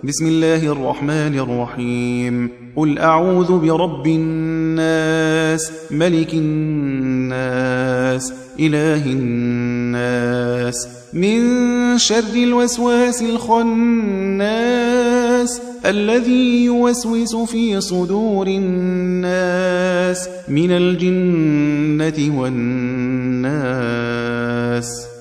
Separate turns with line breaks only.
بسم الله الرحمن الرحيم. قل أعوذ برب الناس ملك الناس إله الناس من شر الوسواس الخناس الذي يوسوس في صدور الناس من الجنة والناس.